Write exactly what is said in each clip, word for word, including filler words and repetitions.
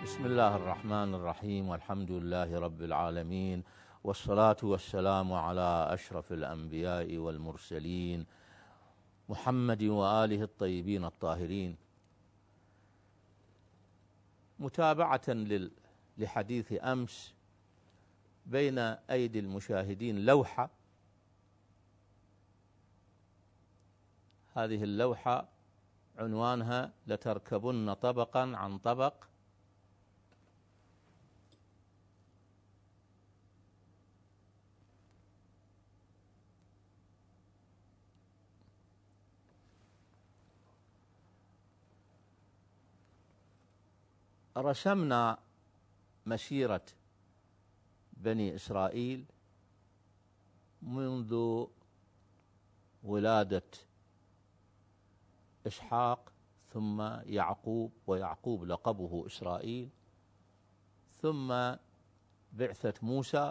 بسم الله الرحمن الرحيم، والحمد لله رب العالمين، والصلاة والسلام على أشرف الأنبياء والمرسلين محمد وآله الطيبين الطاهرين. متابعة لحديث أمس، بين أيدي المشاهدين لوحة، هذه اللوحة عنوانها لتركبن طبقا عن طبق. رسمنا مسيرة بني إسرائيل منذ ولادة إسحاق ثم يعقوب، ويعقوب لقبه إسرائيل، ثم بعثة موسى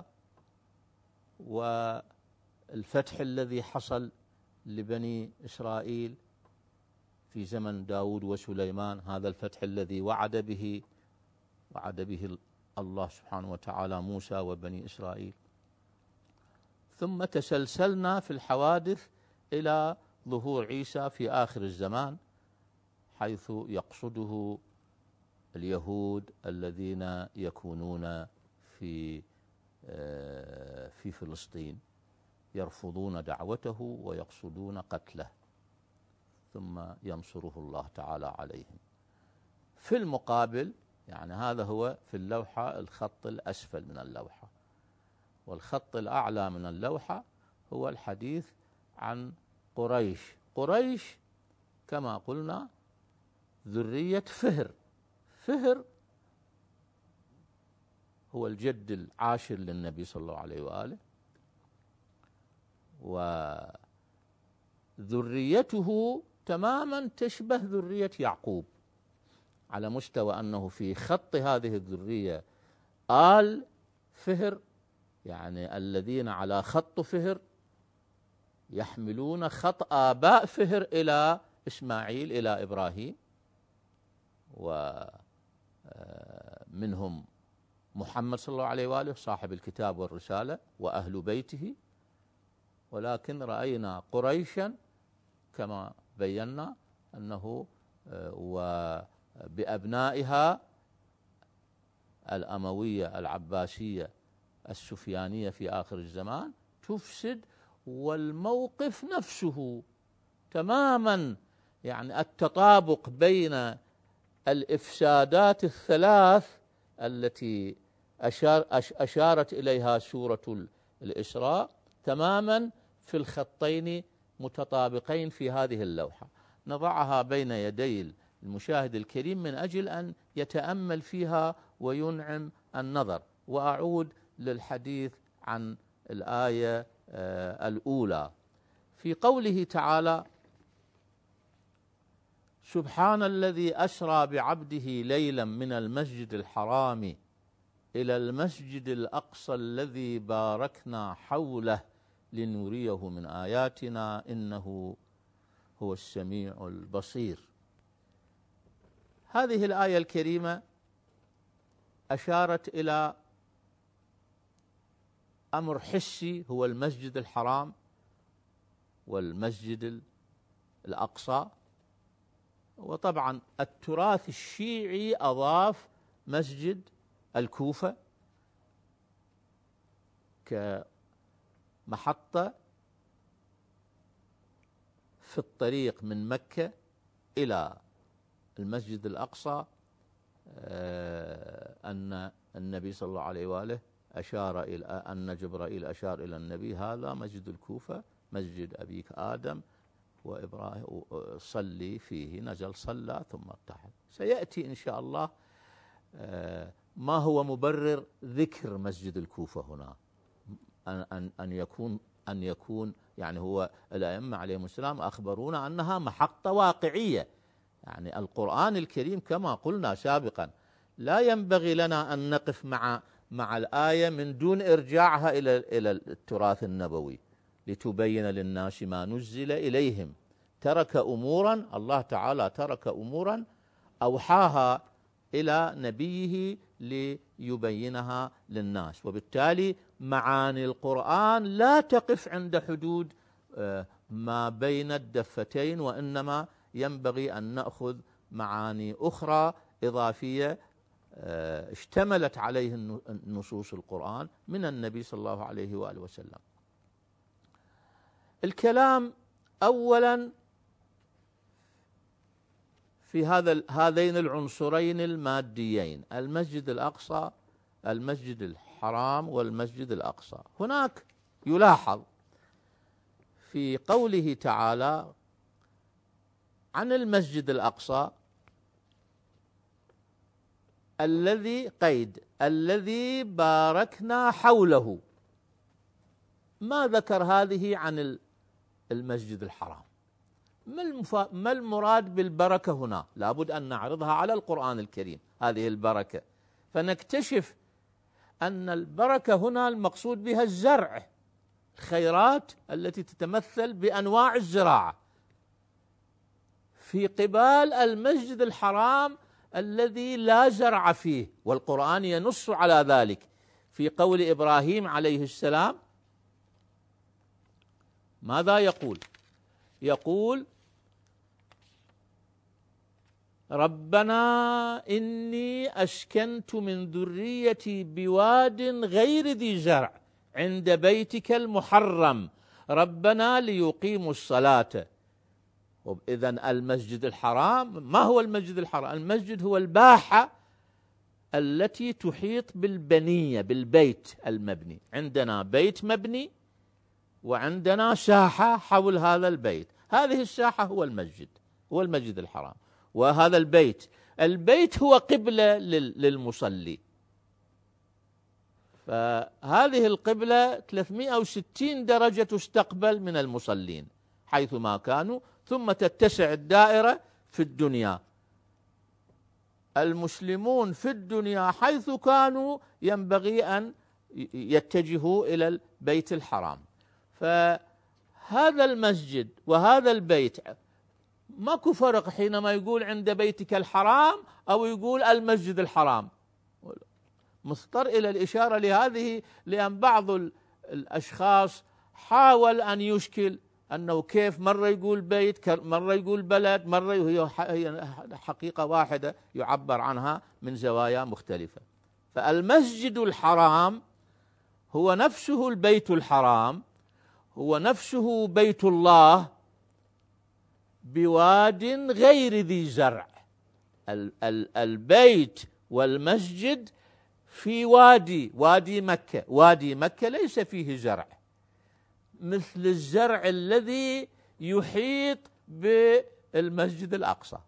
والفتح الذي حصل لبني إسرائيل في زمن داود وسليمان، هذا الفتح الذي وعد به وعد به الله سبحانه وتعالى موسى وبني إسرائيل. ثم تسلسلنا في الحوادث إلى ظهور عيسى في آخر الزمان، حيث يقصده اليهود الذين يكونون في في فلسطين، يرفضون دعوته ويقصدون قتله، ثم ينصره الله تعالى عليهم. في المقابل، يعني هذا هو في اللوحة الخط الأسفل من اللوحة، والخط الأعلى من اللوحة هو الحديث عن قريش. قريش كما قلنا ذرية فهر. فهر هو الجد العاشر للنبي صلى الله عليه وآله، وذريته تماما تشبه ذرية يعقوب، على مستوى أنه في خط هذه الذرية آل فهر، يعني الذين على خط فهر يحملون خط آباء فهر إلى إسماعيل إلى إبراهيم، ومنهم محمد صلى الله عليه وآله صاحب الكتاب والرسالة وأهل بيته. ولكن رأينا قريشا كما بينا أنه وبأبنائها الأموية العباسية السفيانية في آخر الزمان تفسد، والموقف نفسه تماما، يعني التطابق بين الإفسادات الثلاث التي أشار أشارت إليها سورة الإسراء تماما في الخطين متطابقين في هذه اللوحة. نضعها بين يدي المشاهد الكريم من أجل أن يتأمل فيها وينعم النظر. وأعود للحديث عن الآية الأولى في قوله تعالى: سبحان الذي أسرى بعبده ليلا من المسجد الحرام إلى المسجد الأقصى الذي باركنا حوله لنريه من آياتنا إنه هو السميع البصير. هذه الآية الكريمة أشارت إلى أمر حسي هو المسجد الحرام والمسجد الأقصى. وطبعا التراث الشيعي أضاف مسجد الكوفة كمحطة في الطريق من مكة إلى المسجد الأقصى، أن النبي صلى الله عليه وآله أشار إلى أن جبرائيل أشار إلى النبي: هذا مسجد الكوفة، مسجد أبيك آدم وإبراهيم، صلي فيه. نزل صلى ثم ارتحل. سيأتي إن شاء الله ما هو مبرر ذكر مسجد الكوفة هنا، أن أن يكون أن يكون يعني هو الأئمة عليهم السلام أخبرونا أنها محطة واقعية. يعني القرآن الكريم كما قلنا سابقا لا ينبغي لنا أن نقف مع مع الآية من دون إرجاعها إلى إلى التراث النبوي لتبين للناس ما نزل إليهم. ترك أمورا، الله تعالى ترك أمورا أوحاها إلى نبيه ليبينها للناس. وبالتالي معاني القرآن لا تقف عند حدود ما بين الدفتين، وإنما ينبغي أن نأخذ معاني أخرى إضافية اشتملت عليه نصوص القرآن من النبي صلى الله عليه وآله وسلم. الكلام أولا في هذا هذين العنصرين الماديين، المسجد الأقصى، المسجد الحرام والمسجد الأقصى. هناك يلاحظ في قوله تعالى عن المسجد الأقصى الذي قيد الذي باركنا حوله، ما ذكر هذه عن المسجد الحرام. ما المراد بالبركة هنا؟ لابد أن نعرضها على القرآن الكريم هذه البركة، فنكتشف أن البركة هنا المقصود بها الزرع، الخيرات التي تتمثل بأنواع الزراعة، في قبال المسجد الحرام الذي لا زرع فيه. والقرآن ينص على ذلك في قول إبراهيم عليه السلام. ماذا يقول؟ يقول ربنا إني أسكنت من ذريتي بواد غير ذي زرع عند بيتك المحرم ربنا ليقيموا الصلاة. إذن المسجد الحرام، ما هو المسجد الحرام؟ المسجد هو الباحة التي تحيط بالبنية، بالبيت المبني. عندنا بيت مبني وعندنا ساحة حول هذا البيت، هذه الساحة هو المسجد، هو المسجد الحرام. وهذا البيت البيت هو قبلة للمصلي، فهذه القبلة ثلاثمئة وستين درجة تستقبل من المصلين حيثما كانوا، ثم تتسع الدائرة في الدنيا. المسلمون في الدنيا حيث كانوا ينبغي أن يتجهوا إلى البيت الحرام. فهذا المسجد وهذا البيت ماكو فرق حينما يقول عند بيتك الحرام أو يقول المسجد الحرام. مضطر إلى الإشارة لهذه، لأن بعض الأشخاص حاول أن يشكل أنه كيف مرة يقول بيت، مرة يقول بلد، مرة هي حقيقة واحدة يعبر عنها من زوايا مختلفة. فالمسجد الحرام هو نفسه البيت الحرام، هو نفسه بيت الله بواد غير ذي زرع. البيت والمسجد في وادي، وادي مكة. وادي مكة ليس فيه زرع مثل الزرع الذي يحيط بالمسجد الأقصى.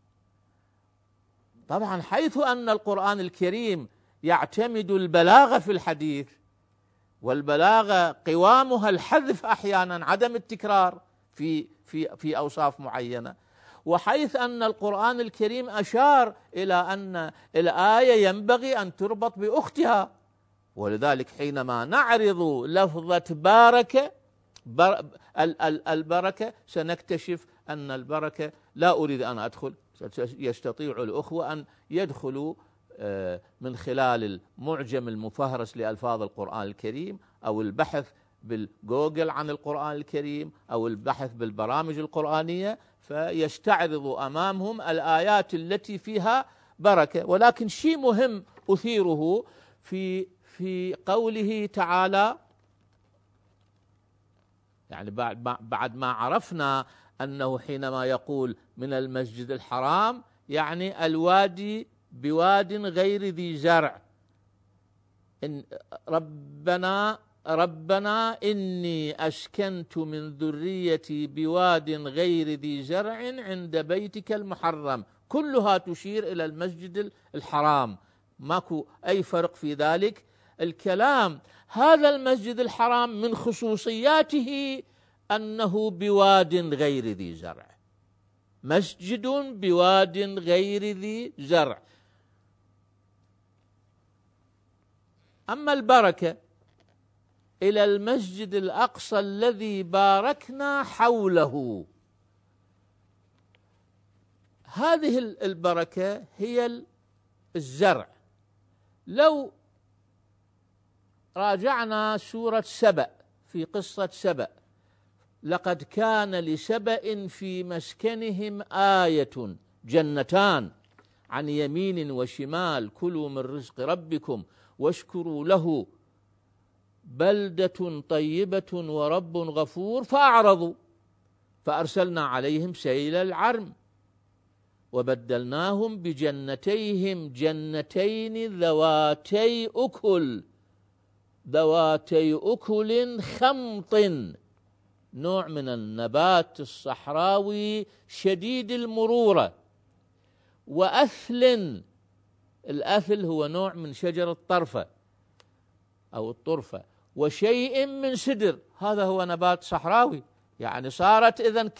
طبعا حيث أن القرآن الكريم يعتمد البلاغة في الحديث، والبلاغة قوامها الحذف أحيانا، عدم التكرار في في في أوصاف معينة، وحيث أن القرآن الكريم أشار إلى أن الآية ينبغي أن تربط بأختها، ولذلك حينما نعرض لفظة بارك البركة سنكتشف أن البركة، لا أريد أن أدخل، يستطيع الأخوة أن يدخلوا من خلال المعجم المفهرس لألفاظ القرآن الكريم، أو البحث بالجوجل عن القرآن الكريم، أو البحث بالبرامج القرآنية، فيستعرض أمامهم الآيات التي فيها بركة. ولكن شيء مهم أثيره في في قوله تعالى، يعني بعد ما عرفنا أنه حينما يقول من المسجد الحرام يعني الوادي بواد غير ذي زرع، إن ربنا ربنا إني أسكنت من ذريتي بواد غير ذي زرع عند بيتك المحرم، كلها تشير إلى المسجد الحرام، ماكو أي فرق في ذلك. الكلام هذا المسجد الحرام من خصوصياته أنه بواد غير ذي زرع، مسجد بواد غير ذي زرع. أما البركة إلى المسجد الأقصى الذي باركنا حوله، هذه البركة هي الزرع. لو راجعنا سورة سبأ في قصة سبأ: لقد كان لسبأ في مسكنهم آية جنتان عن يمين وشمال كلوا من رزق ربكم واشكروا له بلدة طيبة ورب غفور فأعرضوا فأرسلنا عليهم سيل العرم وبدلناهم بجنتيهم جنتين ذواتي أكل ذواتي أكل خمط، نوع من النبات الصحراوي شديد المرورة، وأثل، الأثل هو نوع من شجر الطرفة أو الطرفة، وشيء من سدر، هذا هو نبات صحراوي. يعني صارت إذن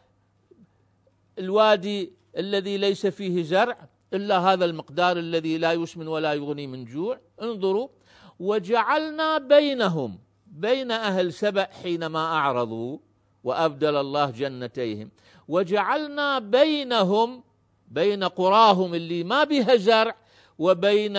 كالوادي الذي ليس فيه زرع إلا هذا المقدار الذي لا يسمن ولا يغني من جوع. انظروا: وجعلنا بينهم بين أهل سبأ حينما أعرضوا وأبدل الله جنتيهم، وجعلنا بينهم بين قراهم اللي ما بها زرع وبين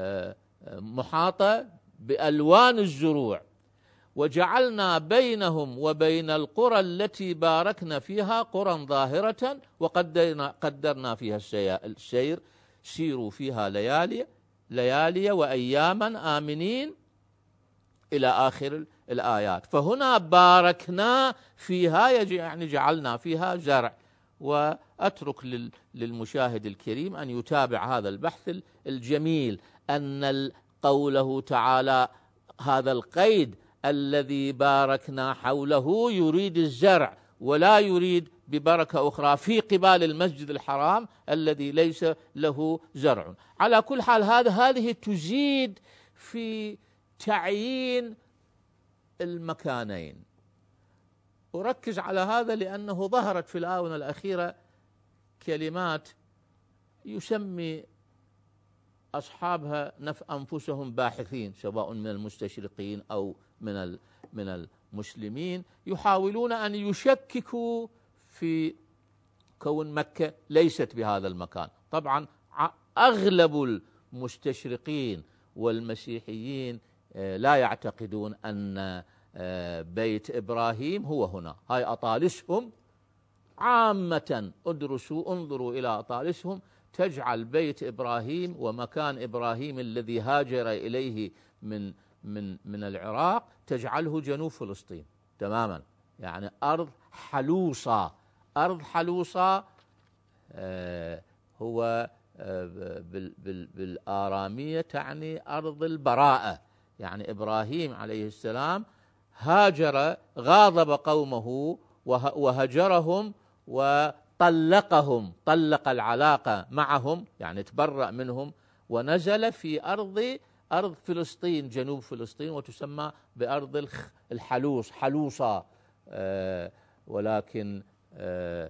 محاطة بألوان الزروع، وجعلنا بينهم وبين القرى التي باركنا فيها قرى ظاهرة وقدرنا قدرنا فيها السير سيروا فيها ليالي ليالي وأياما آمنين إلى آخر الآيات. فهنا باركنا فيها يعني جعلنا فيها زرع. وأترك للمشاهد الكريم أن يتابع هذا البحث الجميل، أن قوله تعالى هذا القيد الذي باركنا حوله يريد الزرع ولا يريد ببركة أخرى في قبال المسجد الحرام الذي ليس له زرع. على كل حال هذا هذه تزيد في تعيين المكانين. أركز على هذا لأنه ظهرت في الآونة الأخيرة كلمات يسمي أصحابها نف أنفسهم باحثين، سواء من المستشرقين أو من من المسلمين، يحاولون أن يشككوا في كون مكة ليست بهذا المكان. طبعا أغلب المستشرقين والمسيحيين لا يعتقدون أن بيت إبراهيم هو هنا. هاي أطالسهم عامة، ادرسوا انظروا إلى أطالسهم، تجعل بيت إبراهيم ومكان إبراهيم الذي هاجر إليه من من من العراق تجعله جنوب فلسطين تماما، يعني أرض حلوصة. أرض حلوصة آه هو آه بال بال بالآرامية تعني أرض البراءة. يعني إبراهيم عليه السلام هاجر، غاضب قومه وهجرهم وطلقهم، طلق العلاقة معهم يعني تبرأ منهم، ونزل في أرض أرض فلسطين جنوب فلسطين، وتسمى بأرض الحلوص حلوصة. آه ولكن آه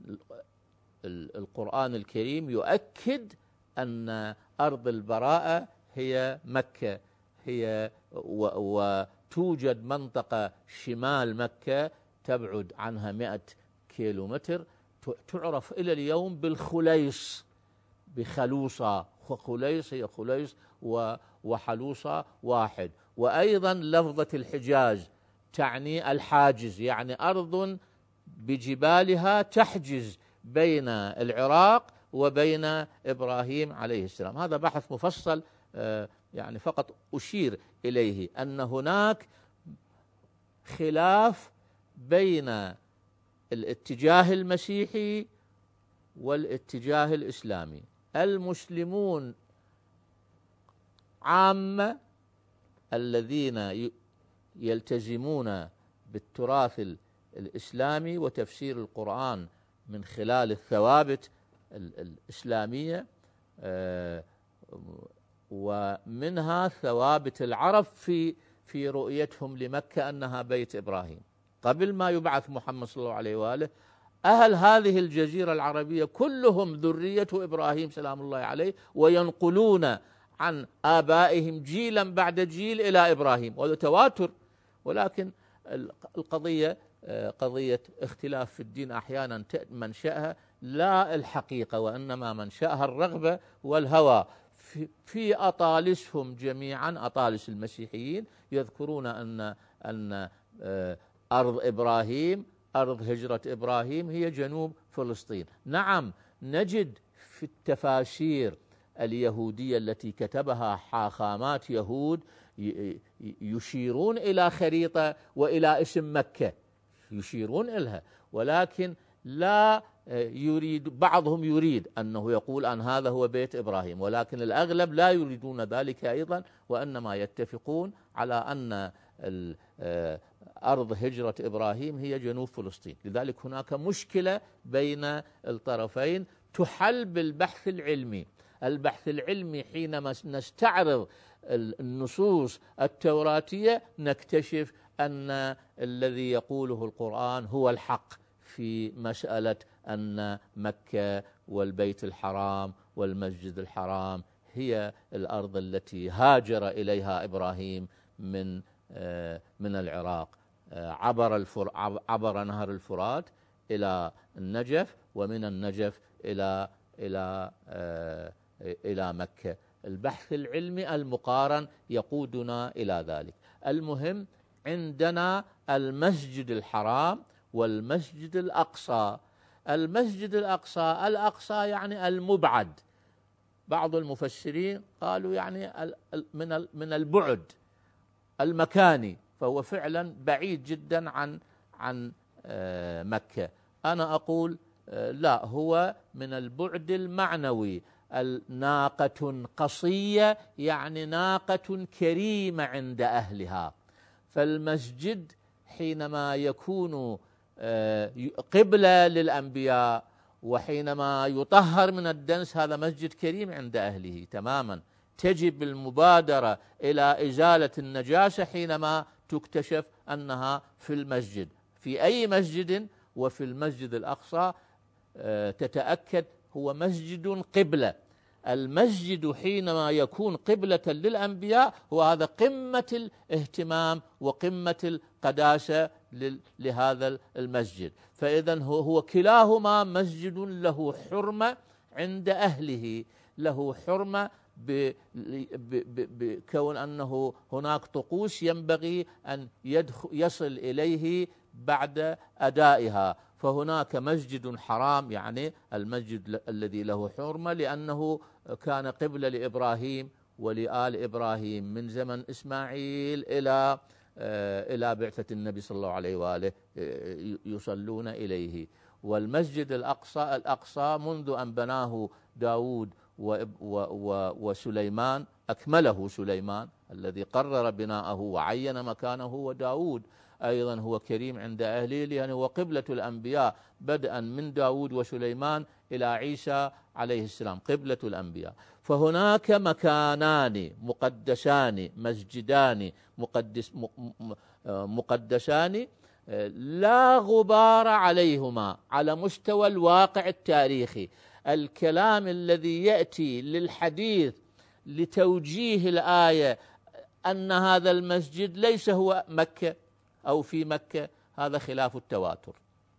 القرآن الكريم يؤكد أن أرض البراءة هي مكة، هي وتوجد منطقة شمال مكة تبعد عنها مئة كيلو متر تعرف إلى اليوم بالخليص، بخلوصة. خليص هي خليص وحلوصة واحد. وأيضا لفظة الحجاز تعني الحاجز، يعني أرض بجبالها تحجز بين العراق وبين إبراهيم عليه السلام. هذا بحث مفصل، يعني فقط أشير إليه أن هناك خلاف بين الاتجاه المسيحي والاتجاه الإسلامي. المسلمون عامة الذين يلتزمون بالتراث الإسلامي وتفسير القرآن من خلال الثوابت الإسلامية، ومنها ثوابت العرب في في رؤيتهم لمكة أنها بيت إبراهيم. قبل ما يبعث محمد صلى الله عليه وآله أهل هذه الجزيرة العربية كلهم ذرية إبراهيم سلام الله عليه، وينقلون عن آبائهم جيلا بعد جيل إلى إبراهيم، وهذا تواتر. ولكن القضية قضية اختلاف في الدين أحيانا منشأها لا الحقيقة، وإنما منشأها الرغبة والهوى. في, في أطالسهم جميعا، أطالس المسيحيين، يذكرون أن أن أرض إبراهيم، أرض هجرة إبراهيم هي جنوب فلسطين. نعم، نجد في التفاسير اليهودية التي كتبها حاخامات يهود يشيرون إلى خريطة وإلى اسم مكة، يشيرون إلها، ولكن لا يريد، بعضهم يريد أنه يقول أن هذا هو بيت إبراهيم، ولكن الأغلب لا يريدون ذلك أيضا، وإنما يتفقون على أن أرض هجرة إبراهيم هي جنوب فلسطين. لذلك هناك مشكلة بين الطرفين تحل بالبحث العلمي. البحث العلمي حينما نستعرض النصوص التوراتية نكتشف أن الذي يقوله القرآن هو الحق في مسألة أن مكة والبيت الحرام والمسجد الحرام هي الأرض التي هاجر إليها إبراهيم من من العراق، عبر الفر عبر نهر الفرات إلى النجف، ومن النجف إلى إلى إلى مكة. البحث العلمي المقارن يقودنا إلى ذلك. المهم عندنا المسجد الحرام والمسجد الأقصى. المسجد الأقصى، الأقصى يعني المبعد، بعض المفسرين قالوا يعني من من البعد المكاني، فهو فعلا بعيد جدا عن عن مكة. أنا أقول لا، هو من البعد المعنوي. ناقة قصية يعني ناقة كريمة عند أهلها. فالمسجد حينما يكون قبلة للأنبياء وحينما يطهر من الدنس هذا مسجد كريم عند أهله تماما. تجب المبادرة إلى إزالة النجاسة حينما تكتشف أنها في المسجد، في أي مسجد. وفي المسجد الأقصى تتأكد هو مسجد قبلة. المسجد حينما يكون قبلة للأنبياء هو هذا قمة الاهتمام وقمة القداسة لهذا المسجد. فإذا هو كلاهما مسجد له حرمة عند أهله، له حرمة بكون أنه هناك طقوس ينبغي أن يدخل يصل إليه بعد أدائها. فهناك مسجد حرام يعني المسجد الذي له حرمة لأنه كان قبلة لإبراهيم ولآل إبراهيم من زمن إسماعيل إلى إلى بعثة النبي صلى الله عليه وآله يصلون إليه. والمسجد الأقصى الأقصى منذ أن بناه داود وسليمان، أكمله سليمان الذي قرر بناءه وعين مكانه، وداود أيضا هو كريم عند أهله لأنه هو قبلة الأنبياء بدءا من داود وسليمان إلى عيسى عليه السلام، قبلة الأنبياء. فهناك مكانان مقدسان، مسجدان مقدس مقدسان لا غبار عليهما على مستوى الواقع التاريخي. الكلام الذي يأتي للحديث لتوجيه الآية أن هذا المسجد ليس هو مكة أو في مكة، هذا خلاف التواتر.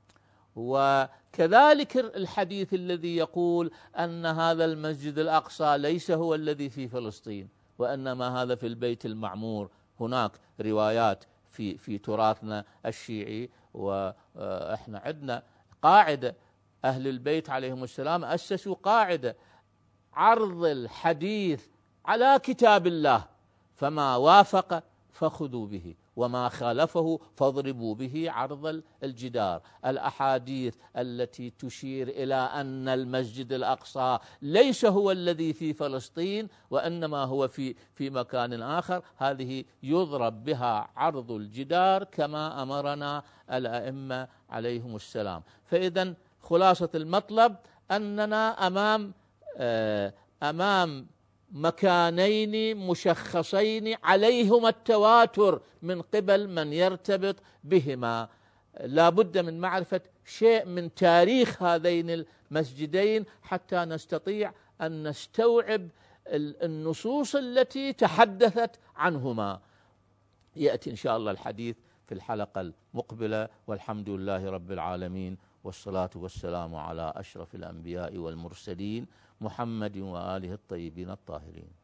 وكذلك الحديث الذي يقول أن هذا المسجد الأقصى ليس هو الذي في فلسطين وإنما هذا في البيت المعمور. هناك روايات في في تراثنا الشيعي، وإحنا عندنا قاعدة، أهل البيت عليهم السلام أسسوا قاعدة: عرض الحديث على كتاب الله، فما وافق فخذوا به وما خالفه فاضربوا به عرض الجدار. الأحاديث التي تشير إلى أن المسجد الأقصى ليس هو الذي في فلسطين وإنما هو في في مكان آخر، هذه يضرب بها عرض الجدار كما أمرنا الأئمة عليهم السلام. فإذا خلاصة المطلب أننا أمام أمام مكانين مشخصين عليهما التواتر من قبل من يرتبط بهما. لا بد من معرفة شيء من تاريخ هذين المسجدين حتى نستطيع أن نستوعب النصوص التي تحدثت عنهما. يأتي إن شاء الله الحديث في في الحلقة المقبلة، والحمد لله رب العالمين، والصلاة والسلام على أشرف الأنبياء والمرسلين محمد وآله الطيبين الطاهرين.